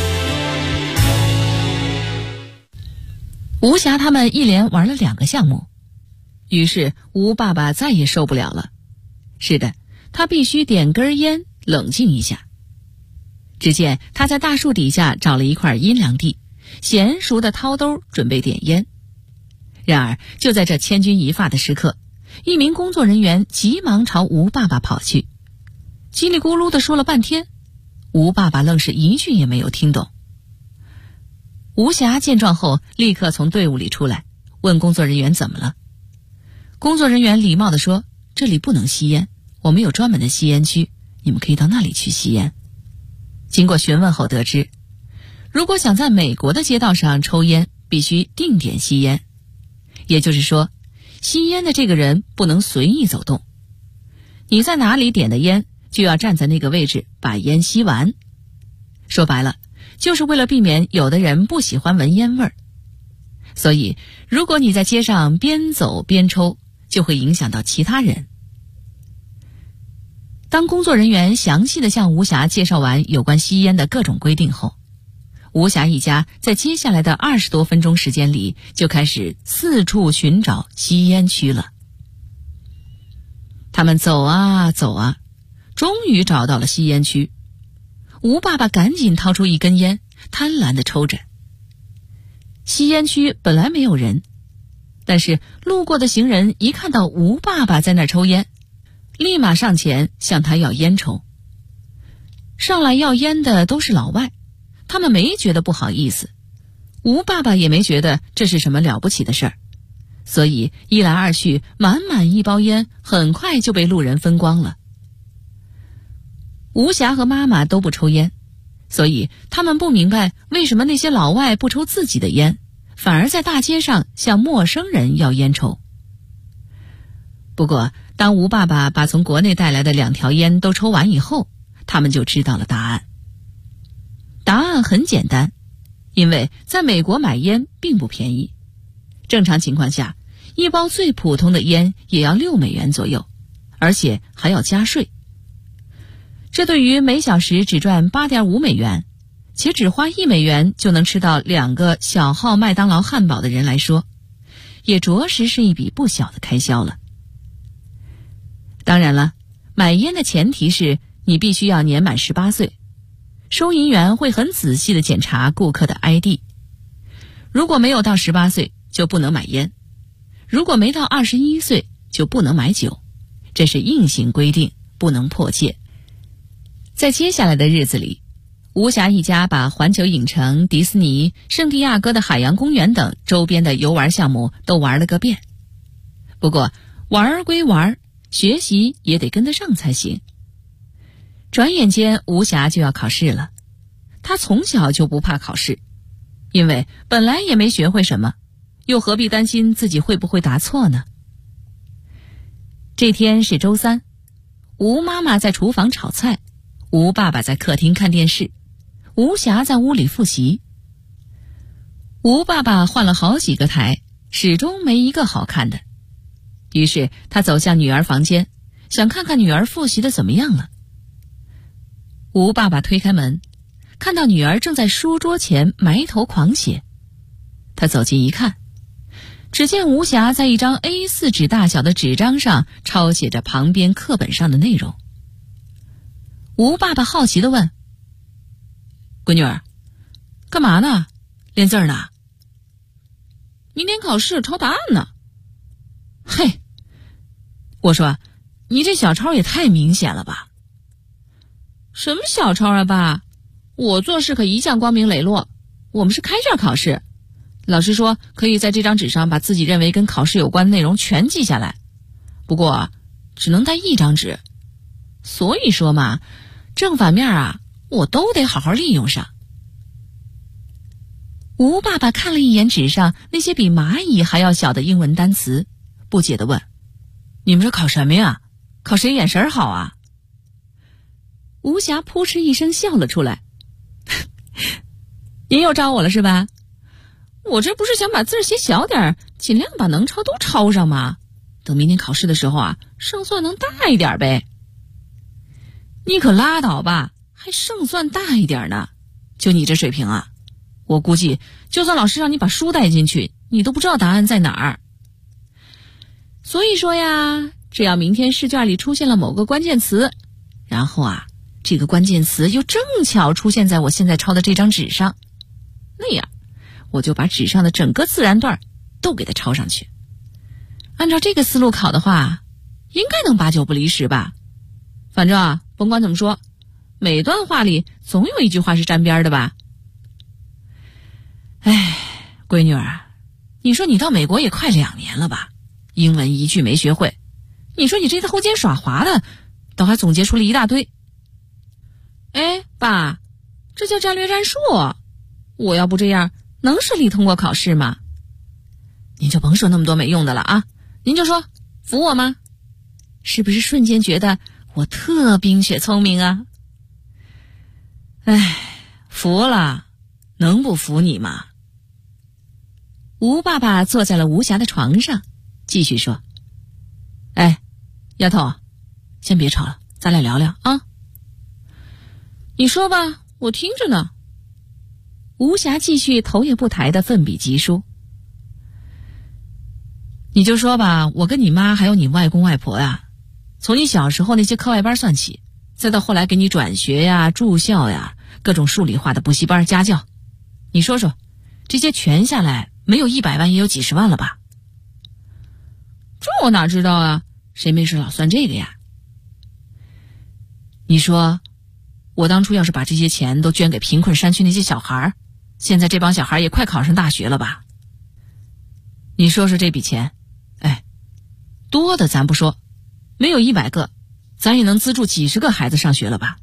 Speaker 1: 吴霞他们一连玩了2个项目，于是吴爸爸再也受不了了。是的，他必须点根烟冷静一下。只见他在大树底下找了一块阴凉地，娴熟的掏兜准备点烟。然而就在这千钧一发的时刻，一名工作人员急忙朝吴爸爸跑去，叽里咕噜地说了半天，吴爸爸愣是一句也没有听懂。吴霞见状后立刻从队伍里出来，问工作人员怎么了。工作人员礼貌地说，这里不能吸烟，我们有专门的吸烟区，你们可以到那里去吸烟。经过询问后得知， 如果想在美国的街道上抽烟，必须定点吸烟，也就是说，吸烟的这个人不能随意走动。你在哪里点的烟，就要站在那个位置把烟吸完。说白了，就是为了避免有的人不喜欢闻烟味儿。所以，如果你在街上边走边抽，就会影响到其他人。当工作人员详细地向吴霞介绍完有关吸烟的各种规定后，吴霞一家在接下来的20多分钟时间里就开始四处寻找吸烟区了。他们走啊走啊，终于找到了吸烟区。吴爸爸赶紧掏出一根烟，贪婪地抽着。吸烟区本来没有人，但是路过的行人一看到吴爸爸在那儿抽烟，立马上前向他要烟抽。上来要烟的都是老外，他们没觉得不好意思，吴爸爸也没觉得这是什么了不起的事儿，所以一来二去，满满一包烟很快就被路人分光了。吴霞和妈妈都不抽烟，所以他们不明白为什么那些老外不抽自己的烟，反而在大街上向陌生人要烟抽。不过当吴爸爸把从国内带来的2条烟都抽完以后，他们就知道了答案。答案很简单，因为在美国买烟并不便宜。正常情况下，一包最普通的烟也要$6美左右，而且还要加税。这对于每小时只赚8.5美元，且只花$1美就能吃到2个小号麦当劳汉堡的人来说，也着实是一笔不小的开销了。当然了，买烟的前提是你必须要年满18岁，收银员会很仔细地检查顾客的 ID。 如果没有到18岁就不能买烟，如果没到21岁就不能买酒，这是硬性规定，不能破戒。在接下来的日子里，吴霞一家把环球影城、迪士尼、圣地亚哥的海洋公园等周边的游玩项目都玩了个遍。不过玩归玩，学习也得跟得上才行。转眼间吴霞就要考试了，她从小就不怕考试，因为本来也没学会什么，又何必担心自己会不会答错呢？这天是周3，吴妈妈在厨房炒菜，吴爸爸在客厅看电视，吴霞在屋里复习。吴爸爸换了好几个台，始终没一个好看的。于是他走向女儿房间，想看看女儿复习的怎么样了。吴爸爸推开门，看到女儿正在书桌前埋头狂写。他走近一看，只见吴霞在一张 A4 纸大小的纸张上抄写着旁边课本上的内容。吴爸爸好奇地问：“闺女儿，干嘛呢？练字呢？明天考试抄答案呢。”嘿，我说，你这小抄也太明显了吧？什么小抄啊，爸？我做事可一向光明磊落，我们是开卷考试。老师说可以在这张纸上把自己认为跟考试有关的内容全记下来，不过只能带1张纸。所以说嘛，正反面啊，我都得好好利用上。吴爸爸看了一眼纸上那些比蚂蚁还要小的英文单词，不解地问：“你们这考什么呀？考谁眼神好啊？”吴霞扑哧一声笑了出来：“您又招我了是吧？我这不是想把字写小点，尽量把能抄都抄上吗？等明天考试的时候啊，胜算能大一点呗。”你可拉倒吧，还胜算大一点呢？就你这水平啊，我估计就算老师让你把书带进去，你都不知道答案在哪儿。所以说呀，只要明天试卷里出现了某个关键词，然后啊，这个关键词又正巧出现在我现在抄的这张纸上，那样我就把纸上的整个自然段都给它抄上去。按照这个思路考的话，应该能8、9不离10吧。反正啊，甭管怎么说，每段话里总有一句话是沾边的吧。哎，闺女儿，你说你到美国也快2年了吧，英文一句没学会，你说你这偷奸耍滑的，倒还总结出了一大堆。哎，爸，这叫战略战术。 我要不这样，能顺利通过考试吗？您就甭说那么多没用的了啊！您就说服我吗？是不是瞬间觉得我特冰雪聪明啊？哎，服了，能不服你吗？吴爸爸坐在了吴霞的床上，继续说：“哎，丫头，先别吵了，咱俩聊聊啊。”你说吧，我听着呢。吴霞继续头也不抬的奋笔疾书。你就说吧，我跟你妈还有你外公外婆呀，从你小时候那些课外班算起，再到后来给你转学呀、住校呀，各种数理化的补习班、家教，你说说，这些全下来没有100万也有几十万了吧？这我哪知道啊，谁没事老算这个呀？你说我当初要是把这些钱都捐给贫困山区那些小孩，现在这帮小孩也快考上大学了吧？你说说这笔钱，哎，多的咱不说，没有100个，咱也能资助几十个孩子上学了吧？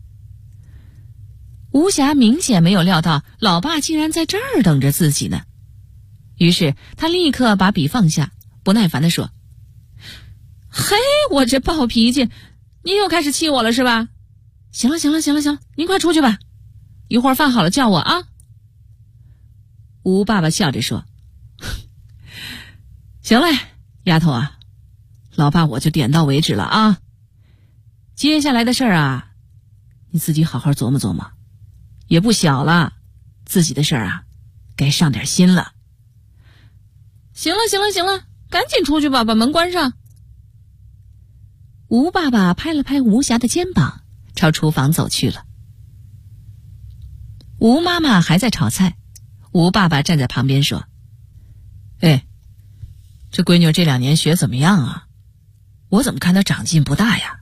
Speaker 1: 吴霞明显没有料到老爸竟然在这儿等着自己呢，于是他立刻把笔放下，不耐烦地说：“嘿，我这暴脾气，您又开始气我了是吧？行了，您快出去吧，一会儿饭好了叫我啊。”吴爸爸笑着说：“行嘞，丫头啊，老爸我就点到为止了啊。接下来的事儿啊，你自己好好琢磨琢磨，也不小了，自己的事儿啊，该上点心了。行了，赶紧出去吧，把门关上。”吴爸爸拍了拍吴霞的肩膀，朝厨房走去了。吴妈妈还在炒菜，吴爸爸站在旁边说：“哎，这闺女这2年学怎么样啊？我怎么看她长进不大呀？”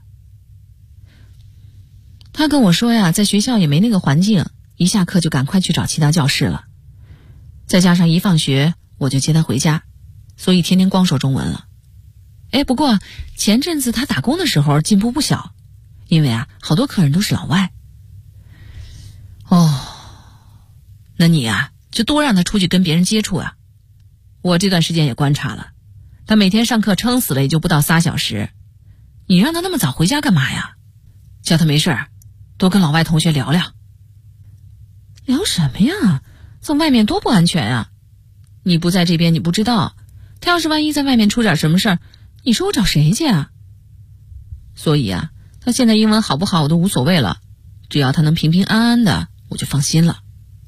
Speaker 1: 她跟我说呀，在学校也没那个环境，一下课就赶快去找其他教室了。再加上一放学我就接她回家，所以天天光说中文了。哎，不过前阵子她打工的时候进步不小，因为啊，好多客人都是老外。哦，那你啊，就多让她出去跟别人接触啊。我这段时间也观察了，她每天上课撑死了也就不到3小时，你让她那么早回家干嘛呀？叫她没事儿多跟老外同学聊聊。聊什么呀？在外面多不安全啊！你不在这边你不知道，她要是万一在外面出点什么事儿，你说我找谁去啊？所以啊，她现在英文好不好我都无所谓了，只要她能平平安安的，我就放心了。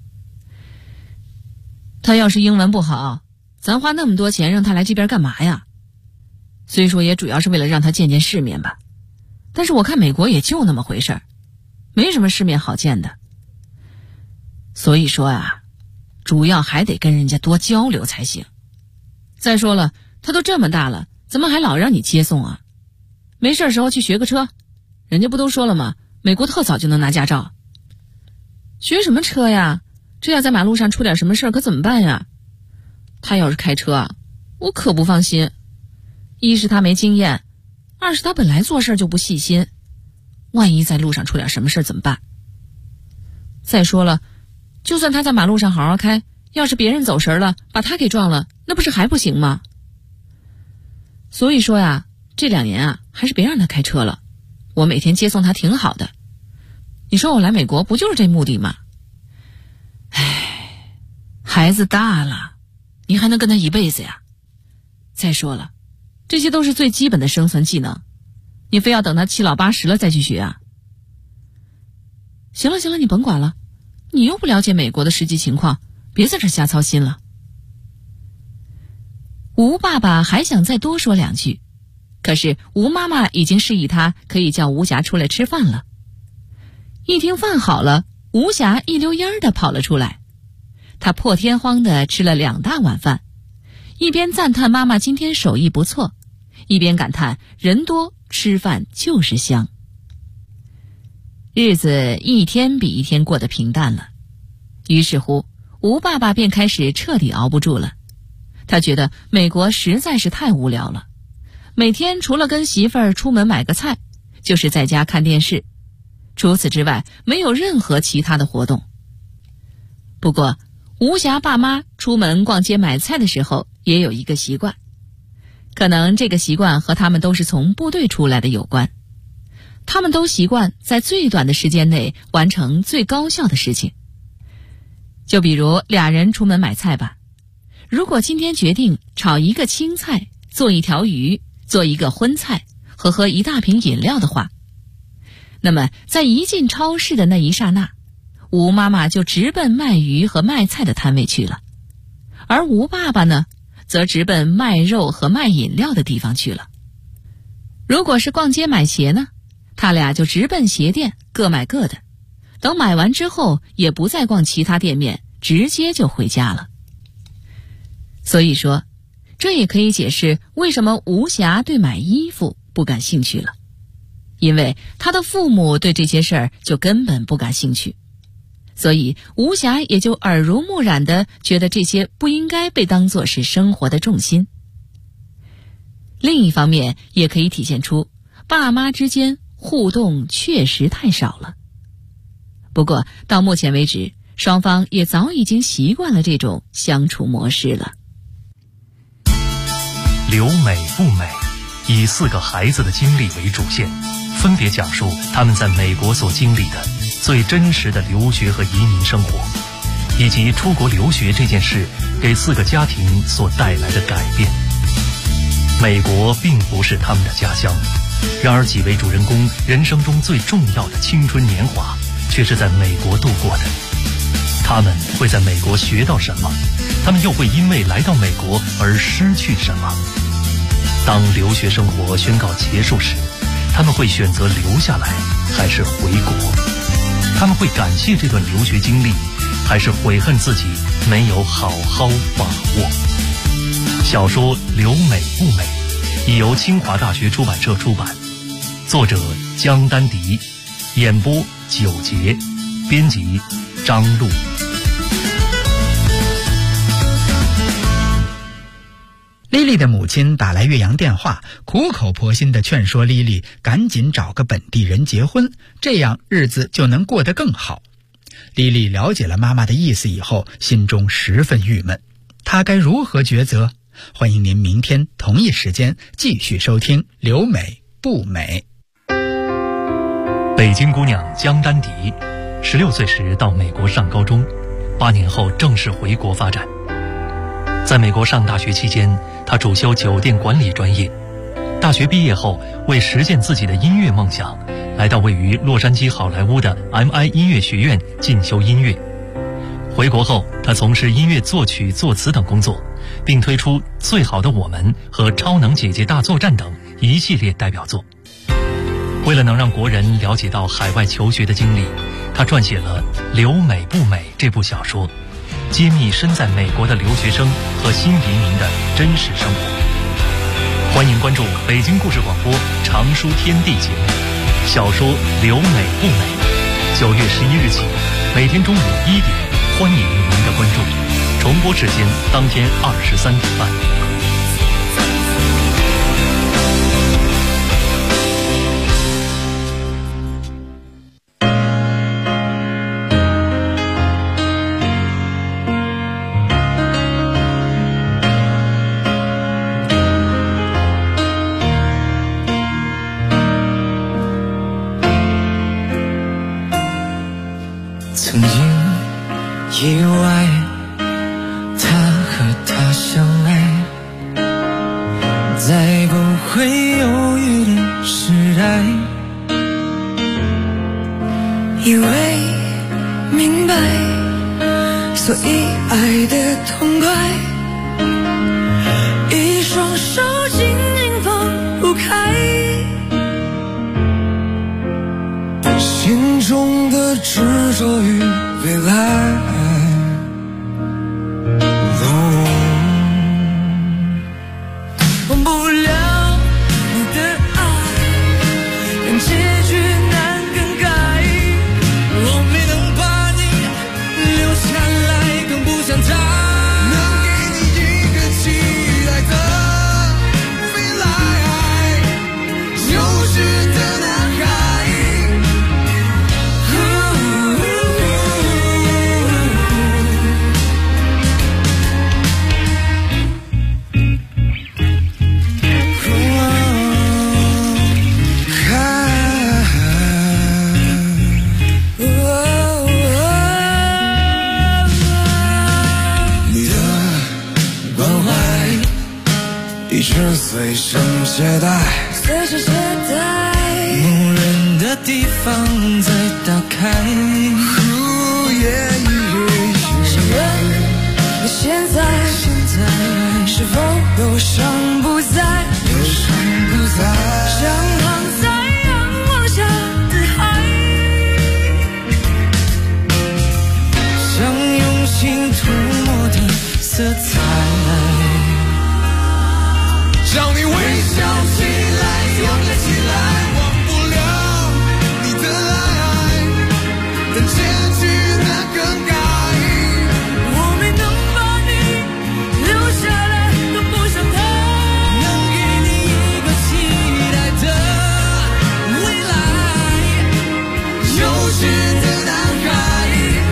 Speaker 1: 她要是英文不好，咱花那么多钱让她来这边干嘛呀？虽说也主要是为了让她见见世面吧，但是我看美国也就那么回事儿，没什么世面好见的。所以说啊，主要还得跟人家多交流才行。再说了，她都这么大了，怎么还老让你接送啊？没事时候去学个车，人家不都说了吗？美国特早就能拿驾照。学什么车呀？这要在马路上出点什么事儿可怎么办呀？他要是开车啊，我可不放心。一是他没经验，二是他本来做事就不细心，万一在路上出点什么事儿怎么办？再说了，就算他在马路上好好开，要是别人走神了把他给撞了，那不是还不行吗？所以说呀，这2年啊，还是别让他开车了，我每天接送他挺好的。你说我来美国不就是这目的吗？唉，孩子大了，你还能跟他一辈子呀？再说了，这些都是最基本的生存技能，你非要等他7老8十了再去学啊？行了，你甭管了，你又不了解美国的实际情况，别在这瞎操心了。吴爸爸还想再多说2句，可是吴妈妈已经示意他可以叫吴霞出来吃饭了。一听饭好了，吴霞一溜烟的跑了出来，她破天荒的吃了2大碗饭，一边赞叹妈妈今天手艺不错，一边感叹人多吃饭就是香。日子一天比一天过得平淡了，于是乎吴爸爸便开始彻底熬不住了。他觉得美国实在是太无聊了，每天除了跟媳妇儿出门买个菜，就是在家看电视，除此之外没有任何其他的活动。 不过吴霞爸妈出门逛街买菜的时候也有一个习惯，可能这个习惯和他们都是从部队出来的有关。他们都习惯在最短的时间内完成最高效的事情。就比如俩人出门买菜吧，如果今天决定炒一个青菜，做一条鱼，做一个荤菜和喝一大瓶饮料的话，那么在一进超市的那一刹那，吴妈妈就直奔卖鱼和卖菜的摊位去了，而吴爸爸呢，则直奔卖肉和卖饮料的地方去了。如果是逛街买鞋呢，他俩就直奔鞋店，各买各的，等买完之后也不再逛其他店面，直接就回家了。所以说，这也可以解释为什么吴霞对买衣服不感兴趣了，因为他的父母对这些事儿就根本不感兴趣，所以吴霞也就耳濡目染地觉得这些不应该被当作是生活的重心。另一方面也可以体现出爸妈之间互动确实太少了。不过到目前为止，双方也早已经习惯了这种相处模式了。
Speaker 9: 留美不美，以4个孩子的经历为主线，分别讲述他们在美国所经历的最真实的留学和移民生活，以及出国留学这件事给4个家庭所带来的改变。美国并不是他们的家乡，然而几位主人公人生中最重要的青春年华却是在美国度过的。他们会在美国学到什么？他们又会因为来到美国而失去什么？当留学生活宣告结束时，他们会选择留下来还是回国？他们会感谢这段留学经历，还是悔恨自己没有好好把握？小说《留美不美》已由清华大学出版社出版，作者江丹迪，演播九杰，编辑张璐。
Speaker 10: 莉莉的母亲打来越洋电话，苦口婆心地劝说莉莉赶紧找个本地人结婚，这样日子就能过得更好。莉莉了解了妈妈的意思以后，心中十分郁闷，她该如何抉择？欢迎您明天同一时间继续收听《留美不美》。
Speaker 9: 北京姑娘江丹迪，16岁时到美国上高中，8年后正式回国发展。在美国上大学期间，她主修酒店管理专业。大学毕业后，为实现自己的音乐梦想，来到位于洛杉矶好莱坞的 MI 音乐学院进修音乐。回国后，她从事音乐作曲、作词等工作，并推出《最好的我们》和《超能姐姐大作战》等一系列代表作。为了能让国人了解到海外求学的经历，她撰写了《留美不美》这部小说，揭秘身在美国的留学生和新移民的真实生活。欢迎关注北京故事广播常书天地节目，小说《留美不美》，9月11日起，每天中午1点，欢迎您的关注。重播时间当天23点半。
Speaker 11: 曾经以为他和她相爱，再不会犹豫的时代，
Speaker 12: 以为明白，所以爱得痛快，一双手紧紧放不开，
Speaker 11: 心中的执着于未来，
Speaker 12: 忘不了你的爱，但结局难更改，
Speaker 11: 我没能把你留下来，更不想再能给你一个期待的未来，幼稚的男孩， 关怀，一直随身携带，
Speaker 12: 随身携带，
Speaker 11: 无人的地方再打开。
Speaker 12: 请问你现在是否忧伤不在？像躺在阳光下的海，
Speaker 11: 像用心涂抹的色彩，让你微笑起来，勇敢起来，忘不了你的爱，但结局那更改。
Speaker 12: 我没能把你留下来，都不想他，
Speaker 11: 能给你一个期待的未来，幼稚的男孩。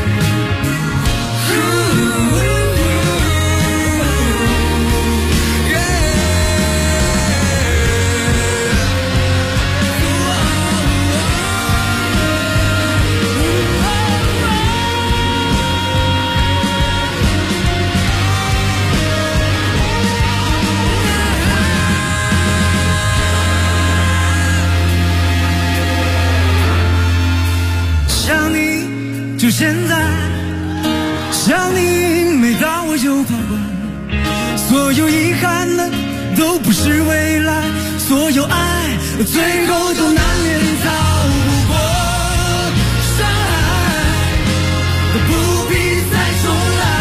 Speaker 11: 想你就现在，想你每当我有彷徨，所有遗憾的都不是未来，所有爱最后都难免逃不过伤害，都不必再重来。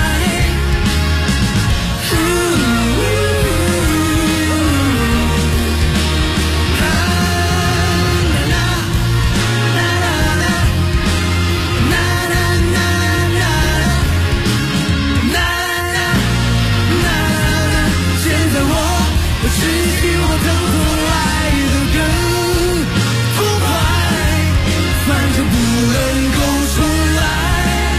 Speaker 11: 失去我等不来的更痛快，反正不能够重来。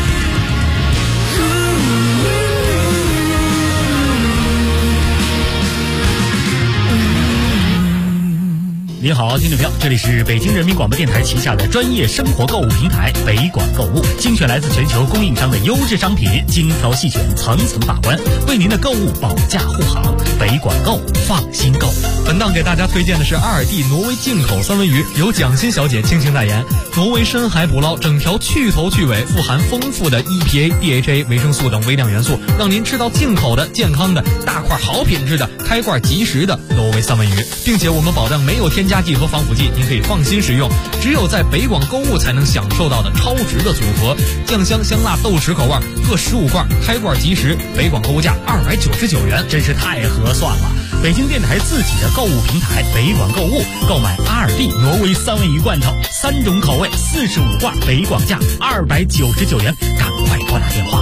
Speaker 6: 你好，听众朋友，这里是北京人民广播电台旗下的专业生活购物平台北广购物，精选来自全球供应商的优质商品，精挑细选，层层把关，为您的购物保驾护航。北广购，放心购。
Speaker 13: 本档给大家推荐的是阿尔蒂挪威进口三文鱼，由蒋欣小姐倾情代言。挪威深海捕捞，整条去头去尾，富含丰富的 EPA、DHA、维生素等微量元素，让您吃到进口的、健康的、大块好品质的、开罐即食的挪威三文鱼，并且我们保证没有添加剂和防腐剂，您可以放心食用。只有在北广购物才能享受到的超值的组合，酱香、香辣、豆豉口味各15罐，开罐即食，北广购物价299元，
Speaker 6: 真是太合算了。北京电台自己的购物平台北广购物，购买阿尔蒂挪威三文鱼罐头，3种口味，45罐，北广价299元，赶快拨打电话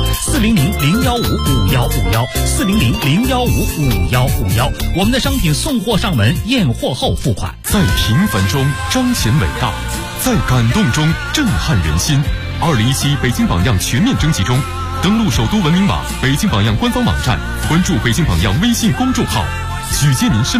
Speaker 6: 400-015-5151，400-015-5151，我们的商品送货上门，验货后付款。
Speaker 3: 在平凡中彰显伟大，在感动中震撼人心。2017北京榜样全面征集中，登录首都文明网、北京榜样官方网站，关注北京榜样微信公众号，举荐您身